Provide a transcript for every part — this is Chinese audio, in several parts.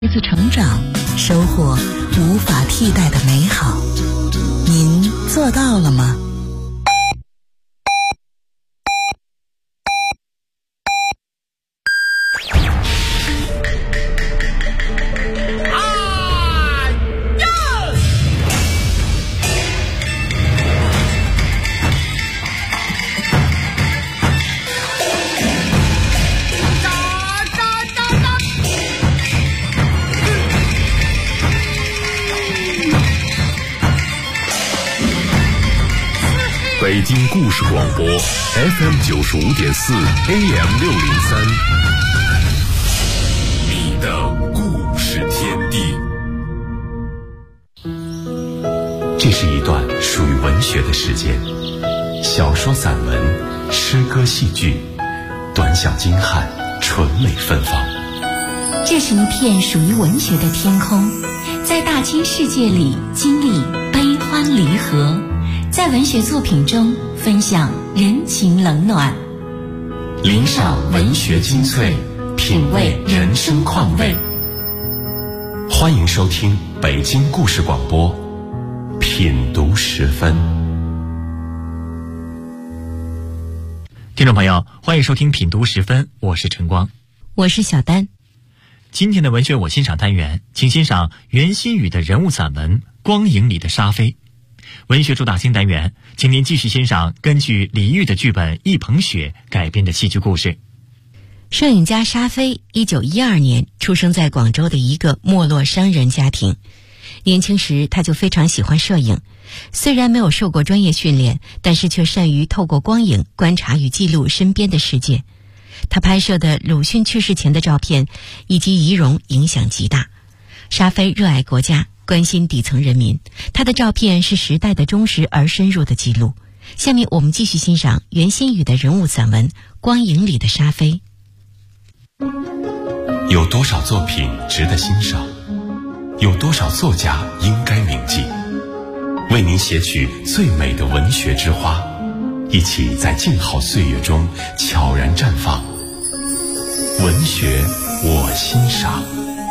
孩子成长，收获无法替代的美好。您做到了吗？ 北京故事广播 FM95.4 AM603， 你的故事天地。 这是一段属于文学的时间，小说、散文、诗歌、戏剧，短小精悍，纯美芬芳。 这是一片属于文学的天空，在大千世界里经历悲欢离合，在文学作品中分享人情冷暖， 领赏文学精粹，品味人生况味。欢迎收听北京故事广播品读时分。 听众朋友，欢迎收听品读时分，我是晨光， 我是小丹。 今天的文学我欣赏单元，请欣赏袁心瑀的人物散文《光影里的沙飞》。文学主打新单元，请您继续欣赏根据李煜的剧本《一捧雪》改编的戏剧故事。 摄影家沙飞1912年出生在广州的一个没落商人家庭。年轻时他就非常喜欢摄影，虽然没有受过专业训练，但是却善于透过光影观察与记录身边的世界。他拍摄的鲁迅去世前的照片以及遗容影响极大。沙飞热爱国家，关心底层人民，他的照片是时代的忠实而深入的记录。下面我们继续欣赏袁心瑀的人物散文《光影里的沙飞》。 有多少作品值得欣赏？有多少作家应该铭记？为您写取最美的文学之花，一起在静好岁月中悄然绽放。文学我欣赏。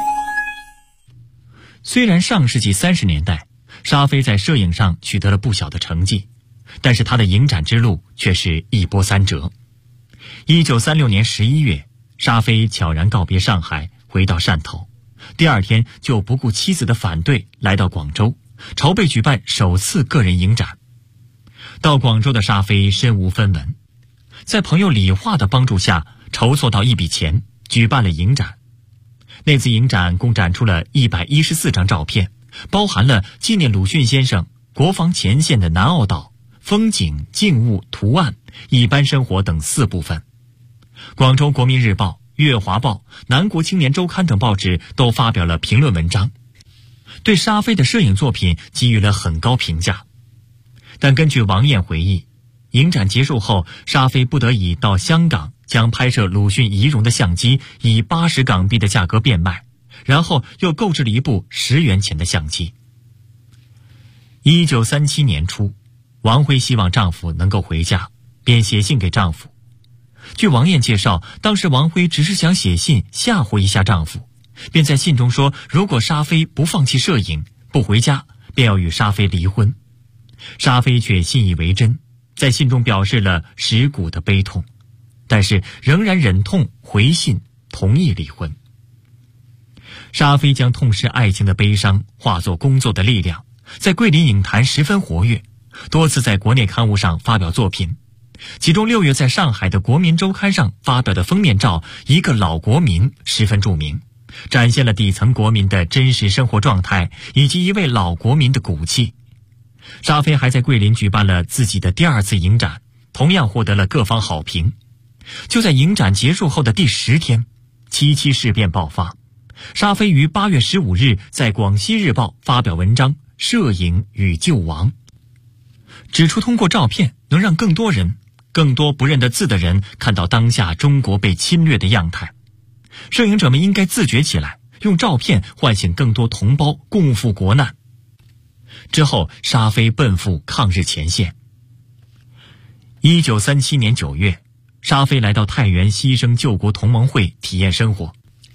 虽然上世纪30年代，沙飞在摄影上取得了不小的成绩，但是他的影展之路却是一波三折。1936年11月，沙飞悄然告别上海，回到汕头，第二天就不顾妻子的反对，来到广州，筹备举办首次个人影展。到广州的沙飞身无分文，在朋友李化的帮助下，筹措到一笔钱，举办了影展。那次影展共展出了114张照片，包含了纪念鲁迅先生、国防前线的南澳岛、风景、静物、图案、一般生活等4部分。广州国民日报、粤华报、南国青年周刊等报纸都发表了评论文章，对沙飞的摄影作品给予了很高评价。但根据王燕回忆，影展结束后，沙飞不得已到香港，将拍摄鲁迅遗容的相机以80港币的价格变卖，然后又购置了一部10元钱的相机。1937年初，王辉希望丈夫能够回家，便写信给丈夫。据王燕介绍，当时王辉只是想写信吓唬一下丈夫，便在信中说，如果沙飞不放弃摄影，不回家，便要与沙飞离婚。沙飞却信以为真，在信中表示了蚀骨的悲痛，但是仍然忍痛回信同意离婚。沙飞将痛失爱情的悲伤化作工作的力量，在桂林影坛十分活跃，多次在国内刊物上发表作品。其中6月在上海的《国民周刊》上发表的封面照《一个老国民》十分著名，展现了底层国民的真实生活状态以及一位老国民的骨气。沙飞还在桂林举办了自己的第2次影展，同样获得了各方好评。就在影展结束后的第10天，77事变爆发。沙飞于8月15日在《广西日报》发表文章《摄影与救亡》，指出通过照片能让更多不认得字的人看到当下中国被侵略的样态。摄影者们应该自觉起来，用照片唤醒更多同胞共赴国难。之后，沙飞奔赴抗日前线。1937年9月，沙飞来到太原牺牲救国同盟会体验生活。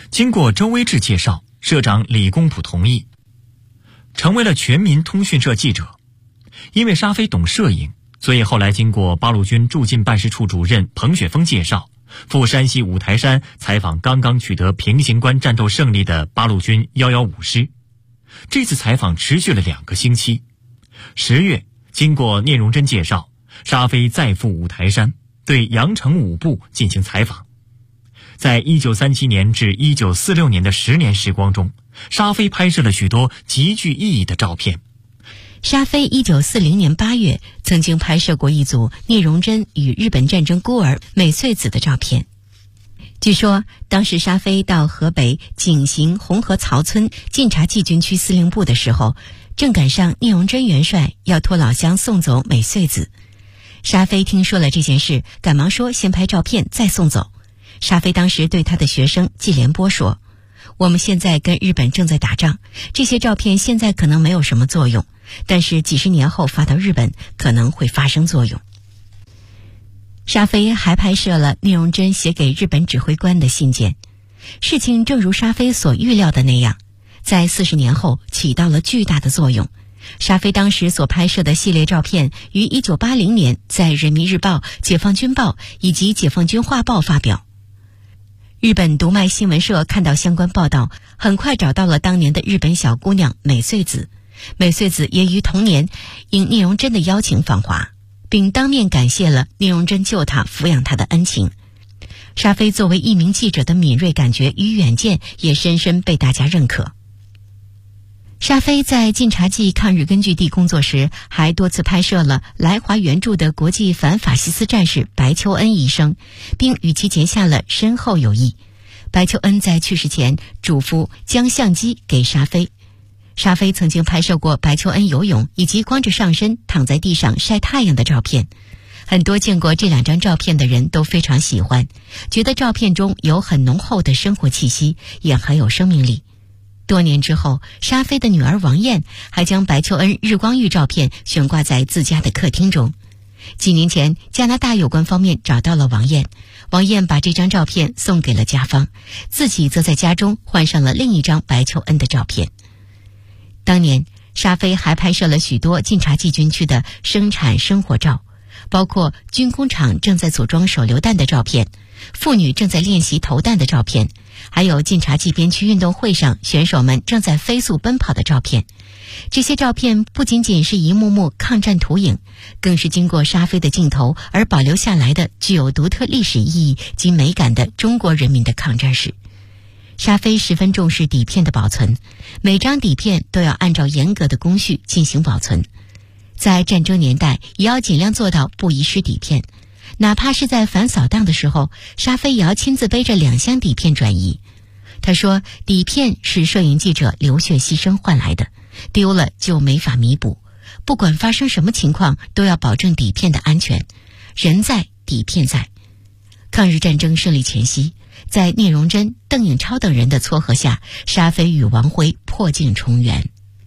经过周威志介绍，社长李公朴同意，成为了全民通讯社记者。因为沙飞懂摄影，所以后来经过八路军驻晋办事处主任彭雪枫介绍，赴山西五台山采访刚刚取得平型关战斗胜利的八路军115师。这次采访持续了2个星期。10月，经过聂荣臻介绍，沙飞再赴五台山，对杨城5部进行采访。在1937年至1946年的10年时光中，沙飞拍摄了许多极具意义的照片。 沙飞1940年8月曾经拍摄过一组聂荣臻与日本战争孤儿美穗子的照片。据说当时沙飞到河北井陉红河曹村晋察冀军区司令部的时候，正赶上聂荣臻元帅要托老乡送走美穗子。沙飞听说了这件事，赶忙说先拍照片再送走。沙飞当时对他的学生季连波说，我们现在跟日本正在打仗，这些照片现在可能没有什么作用，但是几十年后发到日本可能会发生作用。沙飞还拍摄了聂荣臻写给日本指挥官的信件。事情正如沙飞所预料的那样，在40年后起到了巨大的作用。沙飞当时所拍摄的系列照片于1980年在人民日报、解放军报以及解放军画报发表。日本读卖新闻社看到相关报道，很快找到了当年的日本小姑娘美穗子。美穗子也于同年应聂荣臻的邀请访华，并当面感谢了聂荣臻救她、抚养她的恩情。沙飞作为一名记者的敏锐感觉与远见也深深被大家认可。沙飞在晋察冀抗日根据地工作时，还多次拍摄了来华援助的国际反法西斯战士白求恩一生，并与其结下了深厚友谊。白求恩在去世前嘱咐将相机给沙飞。沙飞曾经拍摄过白求恩游泳以及光着上身躺在地上晒太阳的照片。很多见过这2张照片的人都非常喜欢，觉得照片中有很浓厚的生活气息，也很有生命力。多年之后，沙飞的女儿王艳还将白求恩日光浴照片悬挂在自家的客厅中。几年前，加拿大有关方面找到了王艳，王艳把这张照片送给了家方，自己则在家中换上了另一张白求恩的照片。当年，沙飞还拍摄了许多晋察冀军区的生产生活照，包括军工厂正在组装手榴弹的照片，妇女正在练习投弹的照片，还有晋察冀边区运动会上选手们正在飞速奔跑的照片。这些照片不仅仅是一幕幕抗战图影，更是经过沙飞的镜头而保留下来的具有独特历史意义及美感的中国人民的抗战史。沙飞十分重视底片的保存，每张底片都要按照严格的工序进行保存。在战争年代，也要尽量做到不遗失底片。哪怕是在反扫荡的时候，沙飞也要亲自背着2箱底片转移。他说，底片是摄影记者流血牺牲换来的，丢了就没法弥补。不管发生什么情况，都要保证底片的安全。人在，底片在。抗日战争胜利前夕，在聂荣臻、邓颖超等人的撮合下，沙飞与王辉破镜重圆。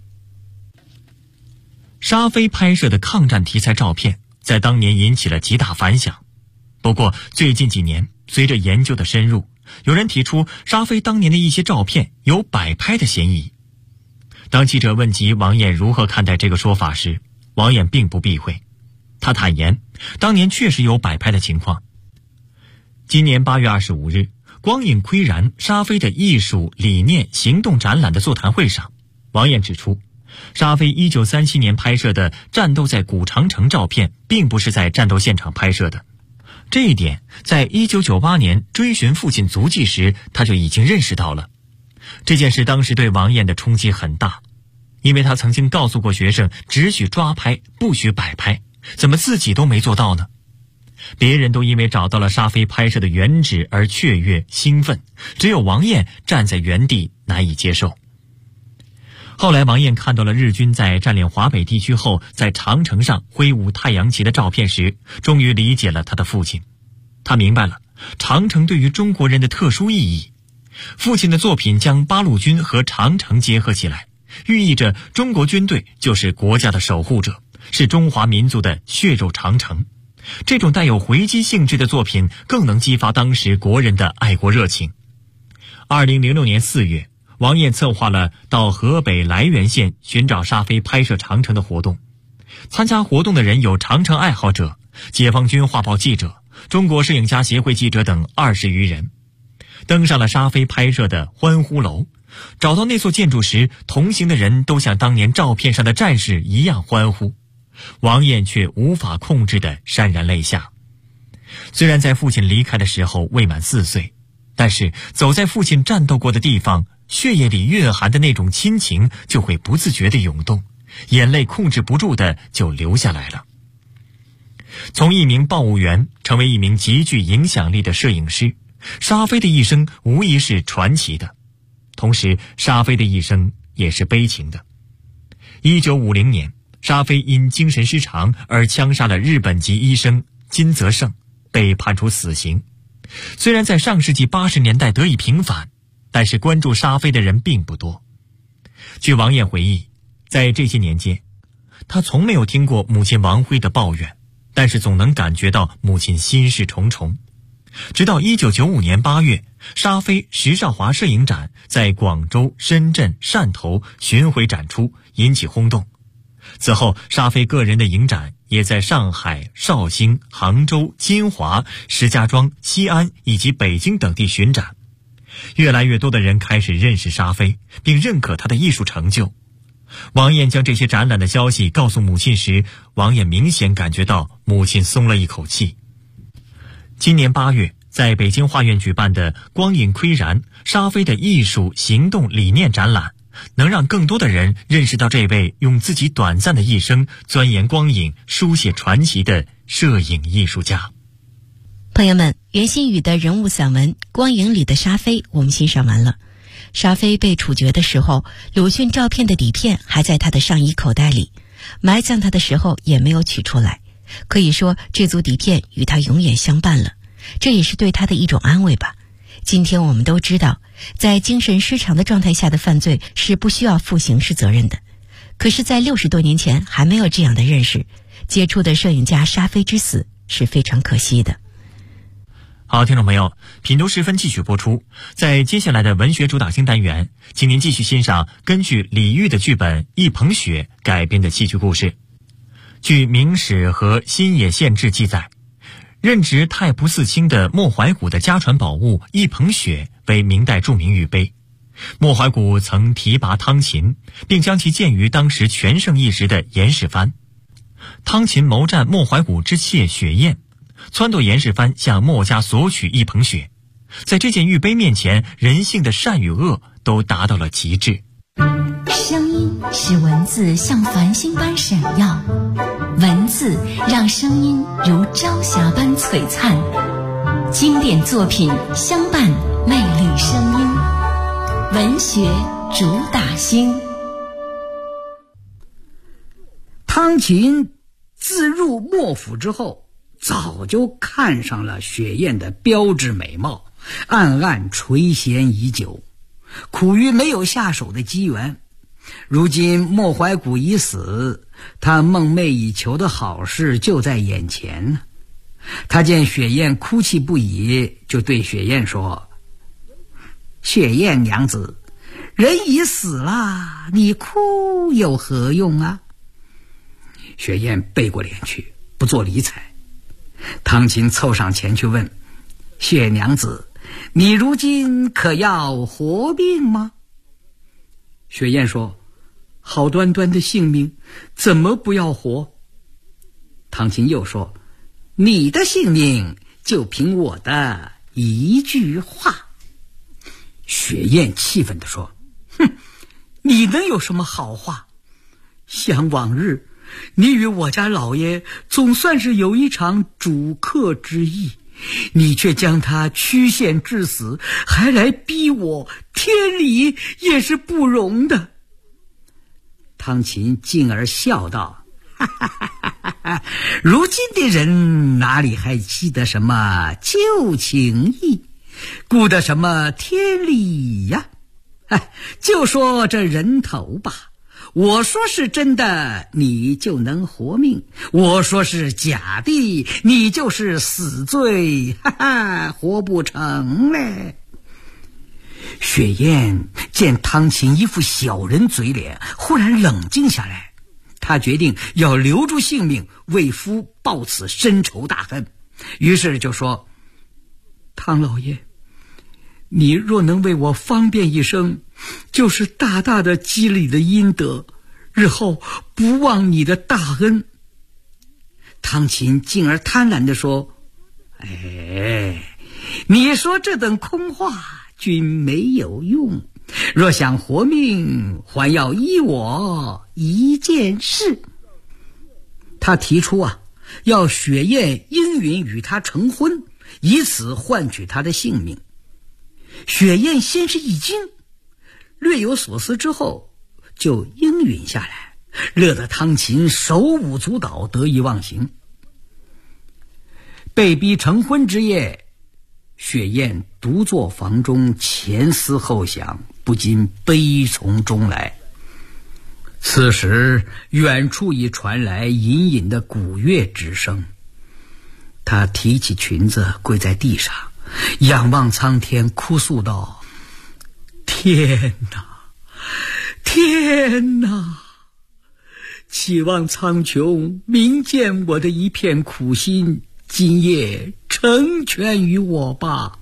沙飞拍摄的抗战题材照片在当年引起了极大反响。不过最近几年，随着研究的深入，有人提出沙飞当年的一些照片有摆拍的嫌疑。当记者问及王艳如何看待这个说法时，王艳并不避讳。他坦言，当年确实有摆拍的情况。今年8月25日，光影窥然沙飞的艺术理念行动展览的座谈会上，王艳指出，沙飞1937年拍摄的战斗在古长城照片并不是在战斗现场拍摄的。这一点在1998年追寻父亲足迹时他就已经认识到了。这件事当时对王艳的冲击很大，因为他曾经告诉过学生只许抓拍不许摆拍，怎么自己都没做到呢？别人都因为找到了沙飞拍摄的原址而雀跃兴奋，只有王艳站在原地难以接受。后来王艳看到了日军在占领华北地区后在长城上挥舞太阳旗的照片时，终于理解了他的父亲。他明白了长城对于中国人的特殊意义。父亲的作品将八路军和长城结合起来，寓意着中国军队就是国家的守护者，是中华民族的血肉长城。这种带有回击性质的作品更能激发当时国人的爱国热情。 2006年4月，王燕策划了到河北涞源县寻找沙飞拍摄长城的活动。参加活动的人有长城爱好者、解放军画报记者、中国摄影家协会记者等20余人。登上了沙飞拍摄的欢呼楼，找到那座建筑时，同行的人都像当年照片上的战士一样欢呼，王燕却无法控制地潸然泪下。虽然在父亲离开的时候未满4岁，但是走在父亲战斗过的地方，血液里蕴含的那种亲情就会不自觉地涌动，眼泪控制不住的就流下来了。从一名报务员成为一名极具影响力的摄影师，沙飞的一生无疑是传奇的，同时沙飞的一生也是悲情的。1950年，沙飞因精神失常而枪杀了日本籍医生金泽胜，被判处死刑。虽然在上世纪80年代得以平反，但是关注沙飞的人并不多。据王燕回忆，在这些年间，他从没有听过母亲王辉的抱怨，但是总能感觉到母亲心事重重。直到1995年8月，沙飞石少华摄影展在广州、深圳、汕头巡回展出，引起轰动。此后，沙飞个人的影展也在上海、绍兴、杭州、金华、石家庄、西安以及北京等地巡展。越来越多的人开始认识沙飞，并认可他的艺术成就。王燕将这些展览的消息告诉母亲时，王燕明显感觉到母亲松了一口气。今年8月，在北京画院举办的光影窥然沙飞的艺术行动理念展览，能让更多的人认识到这位用自己短暂的一生钻研光影、书写传奇的摄影艺术家。 朋友们，袁心宇的人物散文《光影里的沙飞》我们欣赏完了。沙飞被处决的时候，鲁迅照片的底片还在他的上衣口袋里，埋葬他的时候也没有取出来。可以说这组底片与他永远相伴了，这也是对他的一种安慰吧。今天我们都知道，在精神失常的状态下的犯罪是不需要负刑事责任的，可是在60多年前还没有这样的认识，杰出的摄影家沙飞之死是非常可惜的。 好，听众朋友，品读时分继续播出。在接下来的文学主打星单元，请您继续欣赏根据李煜的剧本《一捧雪》改编的戏剧故事。据《明史》和《新野县志》记载，任职太仆寺卿的莫怀古的家传宝物一捧雪为明代著名玉碑。莫怀古曾提拔汤勤，并将其荐于当时全盛一时的严世蕃。汤勤谋占莫怀古之妾雪雁，撺掇严世蕃向莫家索取一捧雪。在这件玉碑面前，人性的善与恶都达到了极致。 声音使文字像繁星般闪耀，文字让声音如朝霞般璀璨。经典作品相伴魅力声音，文学主打星。 汤勤自入莫府之后，早就看上了雪雁的标致美貌，暗暗垂涎已久，苦于没有下手的机缘。如今莫怀古已死，他梦寐以求的好事就在眼前呢。他见雪雁哭泣不已，就对雪雁说：“雪雁娘子，人已死了，你哭有何用啊？”雪雁背过脸去，不做理睬。汤勤凑上前去问：“雪娘子，你如今可要活命吗？”雪雁说：“好端端的性命，怎么不要活？”汤勤又说：“你的性命就凭我的一句话。”雪雁气愤地说：“哼，你能有什么好话？想往日你与我家老爷总算是有一场主客之意，你却将他曲线致死，还来逼我，天理也是不容的。”汤勤进而笑道：“哈哈哈哈哈，如今的人哪里还记得什么旧情义，顾得什么天理呀？就说这人头吧，我说是真的，你就能活命；我说是假的，你就是死罪，活不成嘞。” 雪雁见汤勤一副小人嘴脸，忽然冷静下来，他决定要留住性命，为夫报此深仇大恨。于是就说：汤老爷，你若能为我方便一生，就是大大的积累的阴德，日后不忘你的大恩。汤勤进而贪婪地说：你说这等空话，均没有用。若想活命，还要依我一件事。他提出要雪雁应允与他成婚，以此换取他的性命。雪雁先是一惊，略有所思之后，就应允下来，乐得汤勤手舞足蹈，得意忘形。被逼成婚之夜，雪雁独坐房中，前思后想，不禁悲从中来。此时远处已传来隐隐的鼓乐之声，她提起裙子跪在地上，仰望苍天，哭诉道：天哪，天哪！期望苍穹明见我的一片苦心，今夜成全于我吧。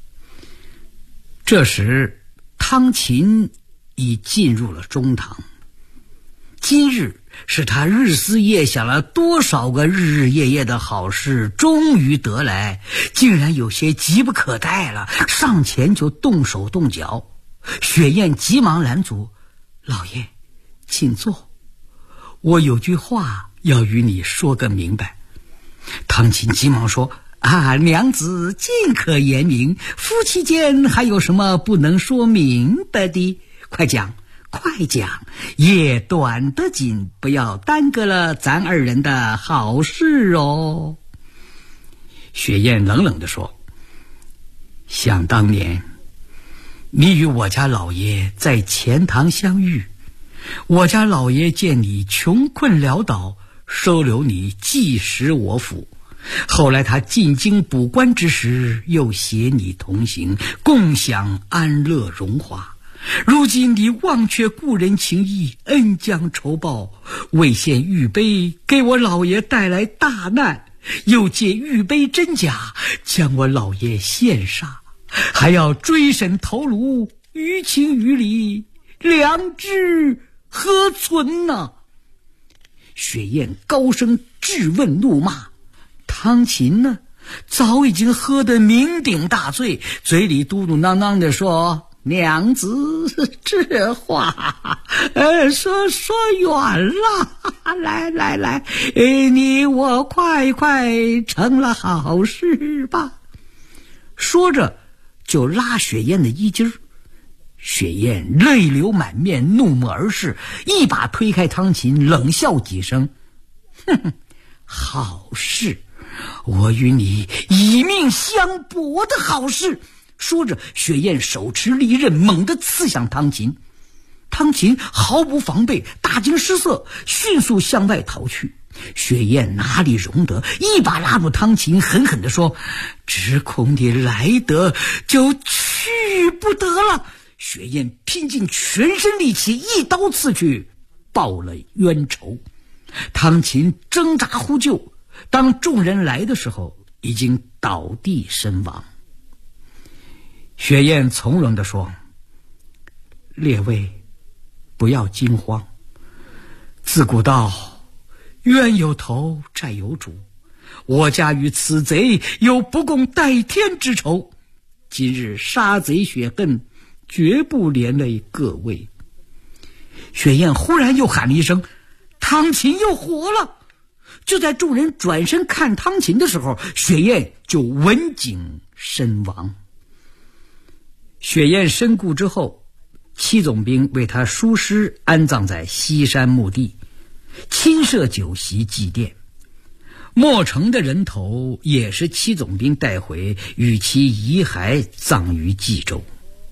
这时汤勤已进入了中堂，今日是他日思夜想了多少个日日夜夜的好事终于得来，竟然有些急不可待了，上前就动手动脚。雪雁急忙拦阻：老爷请坐，我有句话要与你说个明白。汤勤急忙说：娘子尽可言明，夫妻间还有什么不能说明白的？快讲快讲，夜短得紧，不要耽搁了咱二人的好事哦。雪雁冷冷地说：想当年你与我家老爷在钱塘相遇，我家老爷见你穷困潦倒，收留你寄食我府。后来他进京补官之时，又携你同行，共享安乐荣华。如今你忘却故人情谊，恩将仇报，为献玉杯给我老爷带来大难，又借玉杯真假将我老爷陷杀，还要追审头颅，于情于理，良知何存呢？雪雁高声质问怒骂。汤勤呢，早已经喝得酩酊大醉，嘴里嘟嘟囔囔地说：娘子这话说远了，来，你我快成了好事吧。说着就拉雪雁的衣襟，雪雁泪流满面，怒目而视，一把推开汤勤，冷笑几声：哼，好事，我与你以命相搏的好事。说着，雪雁手持利刃，猛地刺向汤勤。汤勤毫无防备，大惊失色，迅速向外逃去。雪雁哪里容得，一把拉住汤勤，狠狠地说：只恐你来得就去不得了。雪雁拼尽全身力气，一刀刺去，报了冤仇。汤勤挣扎呼救，当众人来的时候，已经倒地身亡。雪雁从容地说：列位不要惊慌，自古道冤有头债有主，我家与此贼有不共戴天之仇，今日杀贼雪恨，绝不连累各位。雪雁忽然又喊了一声：汤勤又活了。就在众人转身看汤勤的时候，雪雁就刎颈身亡。雪雁身故之后，戚总兵为他疏尸，安葬在西山墓地，亲设酒席祭奠。莫城的人头也是戚总兵带回，与其遗骸葬于冀州。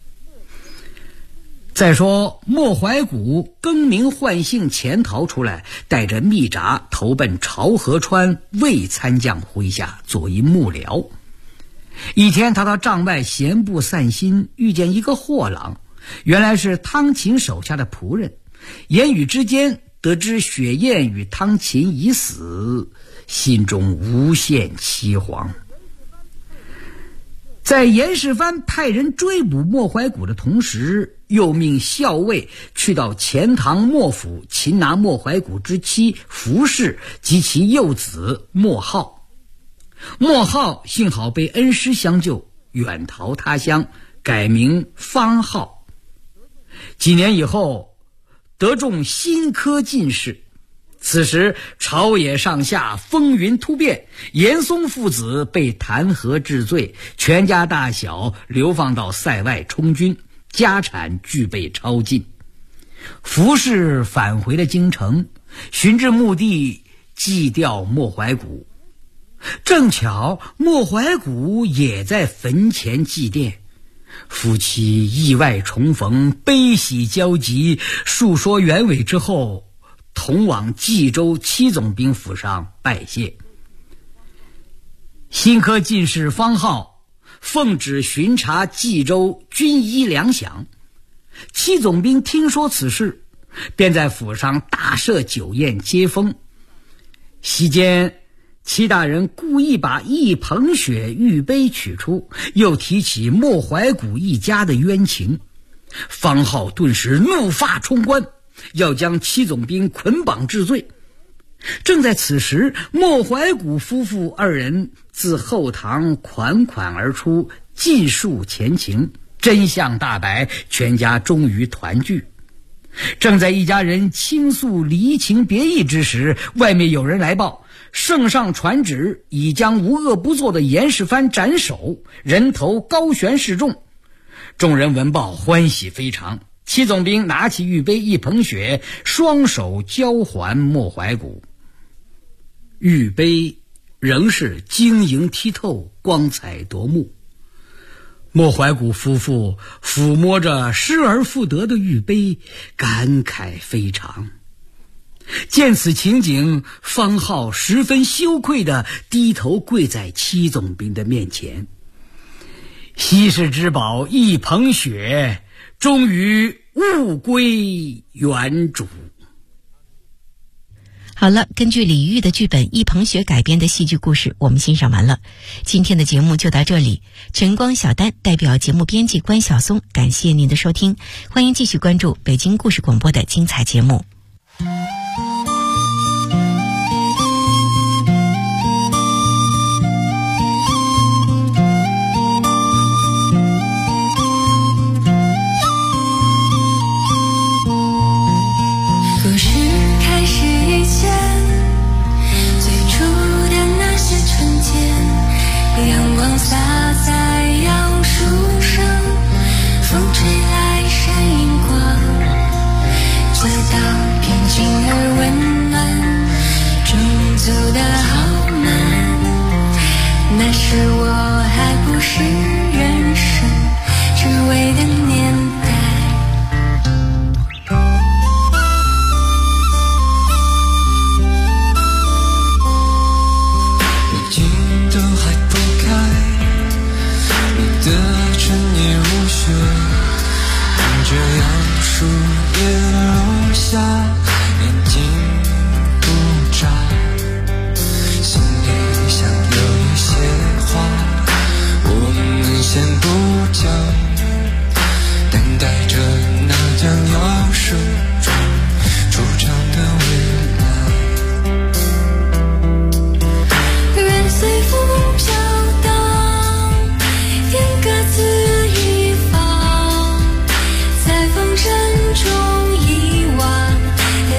再说莫怀古更名换姓潜逃出来，带着密札投奔朝河川魏参将麾下，做一幕僚。 一天他到帐外闲步散心，遇见一个货郎，原来是汤勤手下的仆人。言语之间得知雪雁与汤勤已死，心中无限凄惶。在严世蕃派人追捕莫怀古的同时，又命校尉去到钱塘莫府擒拿莫怀古之妻福氏及其幼子莫浩。莫浩幸好被恩师相救，远逃他乡，改名方浩。几年以后，得中新科进士。此时朝野上下风云突变，严嵩父子被弹劾治罪，全家大小流放到塞外充军，家产俱被抄尽。福氏返回了京城，寻至墓地祭吊莫怀古。正巧莫怀古也在坟前祭奠，夫妻意外重逢，悲喜交集，述说原委之后，同往冀州七总兵府上拜谢。新科进士方浩奉旨巡查冀州军医粮饷，七总兵听说此事，便在府上大设酒宴接风。席间，戚大人故意把一捧雪玉杯取出，又提起莫怀古一家的冤情。方浩顿时怒发冲冠，要将七总兵捆绑治罪。正在此时，莫怀古夫妇二人自后堂款款而出，尽述前情，真相大白，全家终于团聚。正在一家人倾诉离情别意之时，外面有人来报，圣上传旨，已将无恶不作的严世蕃斩首，人头高悬示众。众人闻报，欢喜非常。七总兵拿起玉杯一捧雪，双手交还莫怀古。玉杯仍是晶莹剔透，光彩夺目。莫怀古夫妇抚摸着失而复得的玉杯，感慨非常。见此情景，方浩十分羞愧地低头跪在七总兵的面前。稀世之宝一捧雪，终于物归原主。 好了，根据李煜的剧本《一捧雪》改编的戏剧故事，我们欣赏完了。今天的节目就到这里，晨光小丹代表节目编辑关晓松，感谢您的收听，欢迎继续关注北京故事广播的精彩节目。 故事开始以前，最初的那些春天，阳光洒在杨树上，风吹来闪银光，街道平静而温暖，钟走得好慢，那时我还不是人生只为的年代。看着杨树叶落下，眼睛不眨，心里想有一些话我们先不讲，等待着那将要手中出场的未来。任随风飘荡，天各自风尘中遗忘，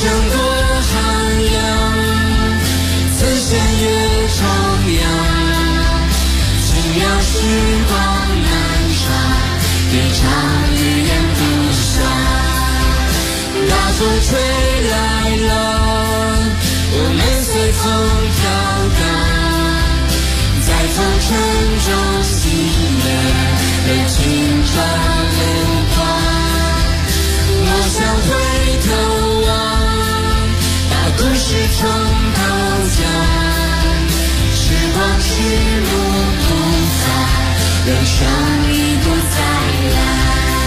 像多寒凉，曾弦乐徜徉，轻描时光难刷，别唱语言不杀。大风吹来了，我们随风飘荡，在风尘中熄灭了青春流光。我想回头望，把故事重头讲，时光是路不返，人生已不再来。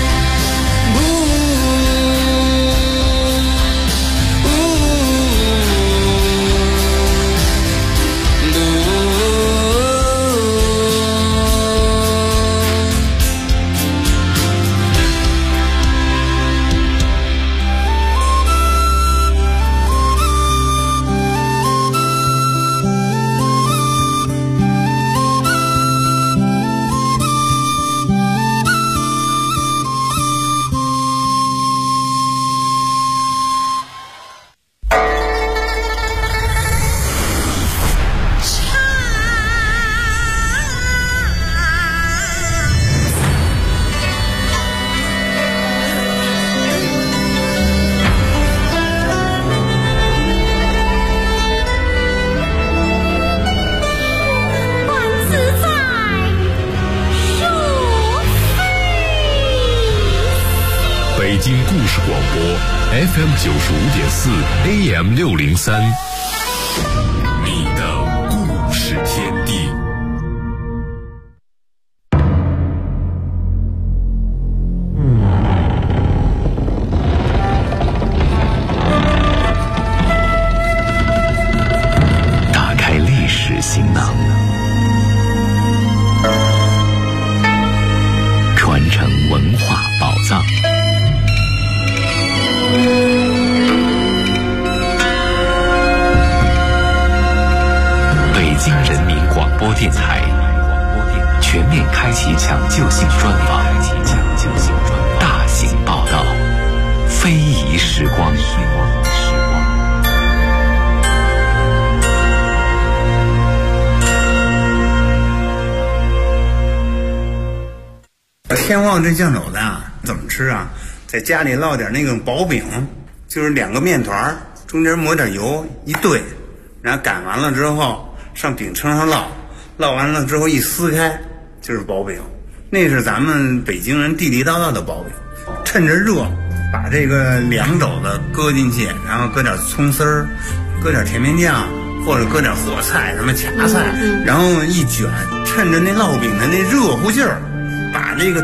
北京故事广播 FM 95.4 AM 603，你的故事天地。 打开历史行囊，传承文化宝藏。北京人民广播电台全面开启抢救性专访，大型报道，非遗时光。 天旺这酱肘子啊，怎么吃啊？在家里烙点那种薄饼，就是2个面团，中间抹点油一兑，然后擀完了之后上饼铛上烙，烙完了之后一撕开就是薄饼。那是咱们北京人地地道道的薄饼。趁着热，把这个凉肘子搁进去，然后搁点葱丝儿，搁点甜面酱，或者搁点火菜什么夹菜，然后一卷，趁着那烙饼的那热乎劲儿，把这个